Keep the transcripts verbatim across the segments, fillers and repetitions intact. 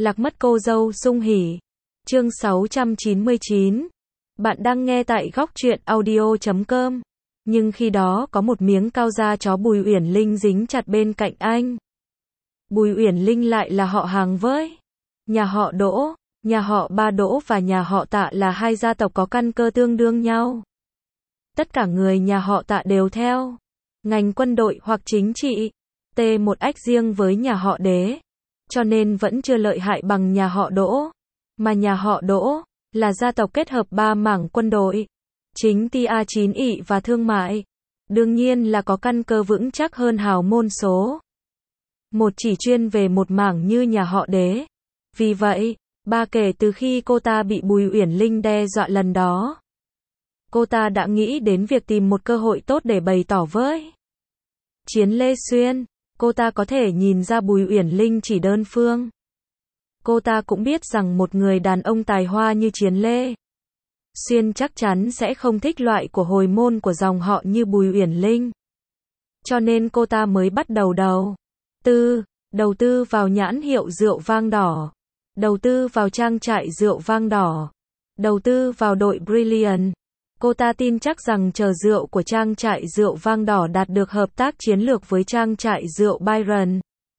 Lạc mất cô dâu Sung Hỉ. Chương sáu trăm chín mươi chín. Bạn đang nghe tại góc truyện audio chấm com. Nhưng khi đó có một miếng cao da chó Bùi Uyển Linh dính chặt bên cạnh anh. Bùi Uyển Linh lại là họ hàng với nhà họ Đỗ, nhà họ Ba Đỗ và nhà họ Tạ là hai gia tộc có căn cơ tương đương nhau. Tất cả người nhà họ Tạ đều theo ngành quân đội hoặc chính trị, T một ách riêng với nhà họ Đế, cho nên vẫn chưa lợi hại bằng nhà họ Đỗ. Mà nhà họ Đỗ là gia tộc kết hợp ba mảng quân đội, chính ti a chín ỵ và thương mại, đương nhiên là có căn cơ vững chắc hơn hào môn số một chỉ chuyên về một mảng như nhà họ Đế. Vì vậy, ba kể từ khi cô ta bị Bùi Uyển Linh đe dọa lần đó, cô ta đã nghĩ đến việc tìm một cơ hội tốt để bày tỏ với Chiến Lê Xuyên. Cô ta có thể nhìn ra Bùi Uyển Linh chỉ đơn phương. Cô ta cũng biết rằng một người đàn ông tài hoa như Chiến Lê Xuyên chắc chắn sẽ không thích loại của hồi môn của dòng họ như Bùi Uyển Linh. Cho nên cô ta mới bắt đầu đầu tư, đầu tư vào nhãn hiệu rượu vang đỏ, đầu tư vào trang trại rượu vang đỏ, đầu tư vào đội Brilliant. Cô ta tin chắc rằng chờ rượu của trang trại rượu vang đỏ đạt được hợp tác chiến lược với trang trại rượu Byron,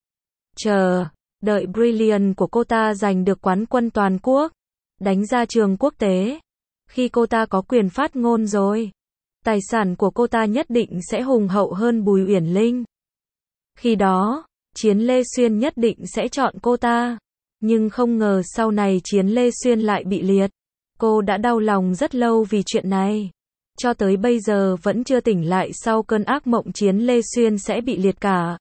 chờ đợi Brilliant của cô ta giành được quán quân toàn quốc, đánh ra trường quốc tế. Khi cô ta có quyền phát ngôn rồi, tài sản của cô ta nhất định sẽ hùng hậu hơn Bùi Uyển Linh. Khi đó, Chiến Lê Xuyên nhất định sẽ chọn cô ta. Nhưng không ngờ sau này Chiến Lê Xuyên lại bị liệt. Cô đã đau lòng rất lâu vì chuyện này. Cho tới bây giờ vẫn chưa tỉnh lại sau cơn ác mộng Chiến Lê Xuyên sẽ bị liệt cả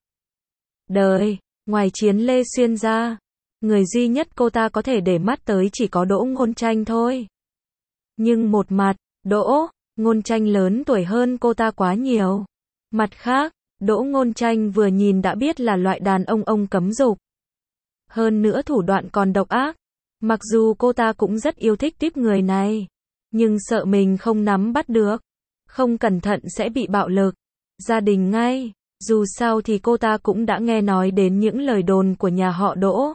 đời. Ngoài Chiến Lê Xuyên ra, người duy nhất cô ta có thể để mắt tới chỉ có Đỗ Ngôn Tranh thôi. Nhưng một mặt, Đỗ Ngôn Tranh lớn tuổi hơn cô ta quá nhiều. Mặt khác, Đỗ Ngôn Tranh vừa nhìn đã biết là loại đàn ông ông cấm dục. Hơn nữa thủ đoạn còn độc ác. Mặc dù cô ta cũng rất yêu thích tiếp người này, nhưng sợ mình không nắm bắt được, không cẩn thận sẽ bị bạo lực gia đình ngay. Dù sao thì cô ta cũng đã nghe nói đến những lời đồn của nhà họ Đỗ.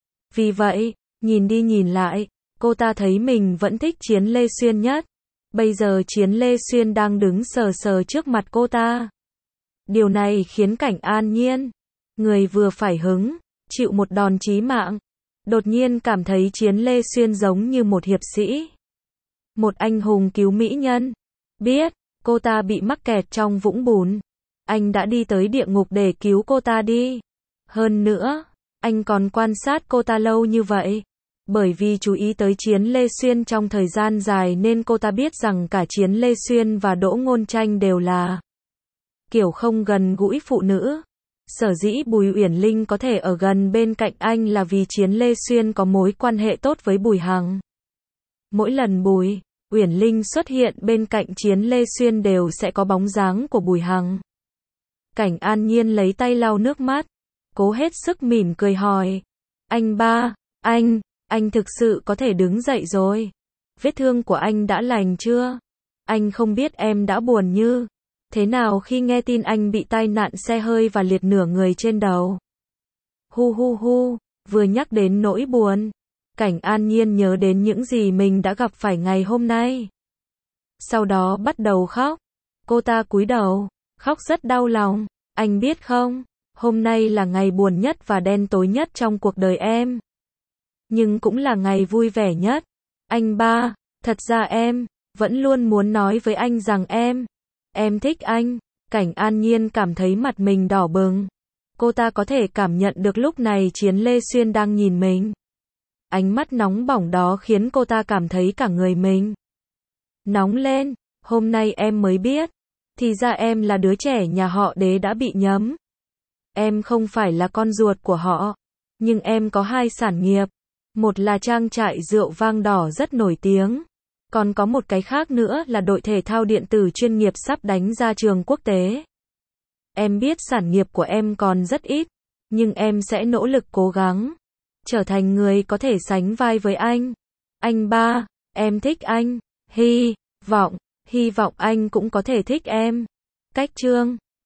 Vì vậy, nhìn đi nhìn lại, cô ta thấy mình vẫn thích Chiến Lê Xuyên nhất. Bây giờ Chiến Lê Xuyên đang đứng sờ sờ trước mặt cô ta. Điều này khiến Cảnh An Nhiên, người vừa phải hứng chịu một đòn chí mạng, đột nhiên cảm thấy Chiến Lê Xuyên giống như một hiệp sĩ, một anh hùng cứu mỹ nhân. Biết cô ta bị mắc kẹt trong vũng bùn, anh đã đi tới địa ngục để cứu cô ta đi. Hơn nữa, anh còn quan sát cô ta lâu như vậy. Bởi vì chú ý tới Chiến Lê Xuyên trong thời gian dài nên cô ta biết rằng cả Chiến Lê Xuyên và Đỗ Ngôn Tranh đều là kiểu không gần gũi phụ nữ. Sở dĩ Bùi Uyển Linh có thể ở gần bên cạnh anh là vì Chiến Lê Xuyên có mối quan hệ tốt với Bùi Hằng. Mỗi lần Bùi Uyển Linh xuất hiện bên cạnh Chiến Lê Xuyên đều sẽ có bóng dáng của Bùi Hằng. Cảnh An Nhiên lấy tay lau nước mắt, cố hết sức mỉm cười hỏi. Anh ba, anh, anh thực sự có thể đứng dậy rồi. Vết thương của anh đã lành chưa? Anh không biết em đã buồn như thế nào khi nghe tin anh bị tai nạn xe hơi và liệt nửa người trên đầu. Hu hu hu, vừa nhắc đến nỗi buồn, Cảnh An Nhiên nhớ đến những gì mình đã gặp phải ngày hôm nay. Sau đó bắt đầu khóc. Cô ta cúi đầu, khóc rất đau lòng. Anh biết không, hôm nay là ngày buồn nhất và đen tối nhất trong cuộc đời em. Nhưng cũng là ngày vui vẻ nhất. Anh ba, thật ra em vẫn luôn muốn nói với anh rằng em Em thích anh. Cảnh An Nhiên cảm thấy mặt mình đỏ bừng. Cô ta có thể cảm nhận được lúc này Chiến Lê Xuyên đang nhìn mình. Ánh mắt nóng bỏng đó khiến cô ta cảm thấy cả người mình nóng lên. Hôm nay em mới biết, thì ra em là đứa trẻ nhà họ Đế đã bị nhấm. Em không phải là con ruột của họ, nhưng em có hai sản nghiệp. Một là trang trại rượu vang đỏ rất nổi tiếng. Còn có một cái khác nữa là đội thể thao điện tử chuyên nghiệp sắp đánh ra trường quốc tế. Em biết sản nghiệp của em còn rất ít, nhưng em sẽ nỗ lực cố gắng, trở thành người có thể sánh vai với anh. Anh ba, em thích anh. Hy vọng, hy vọng anh cũng có thể thích em. Cách chương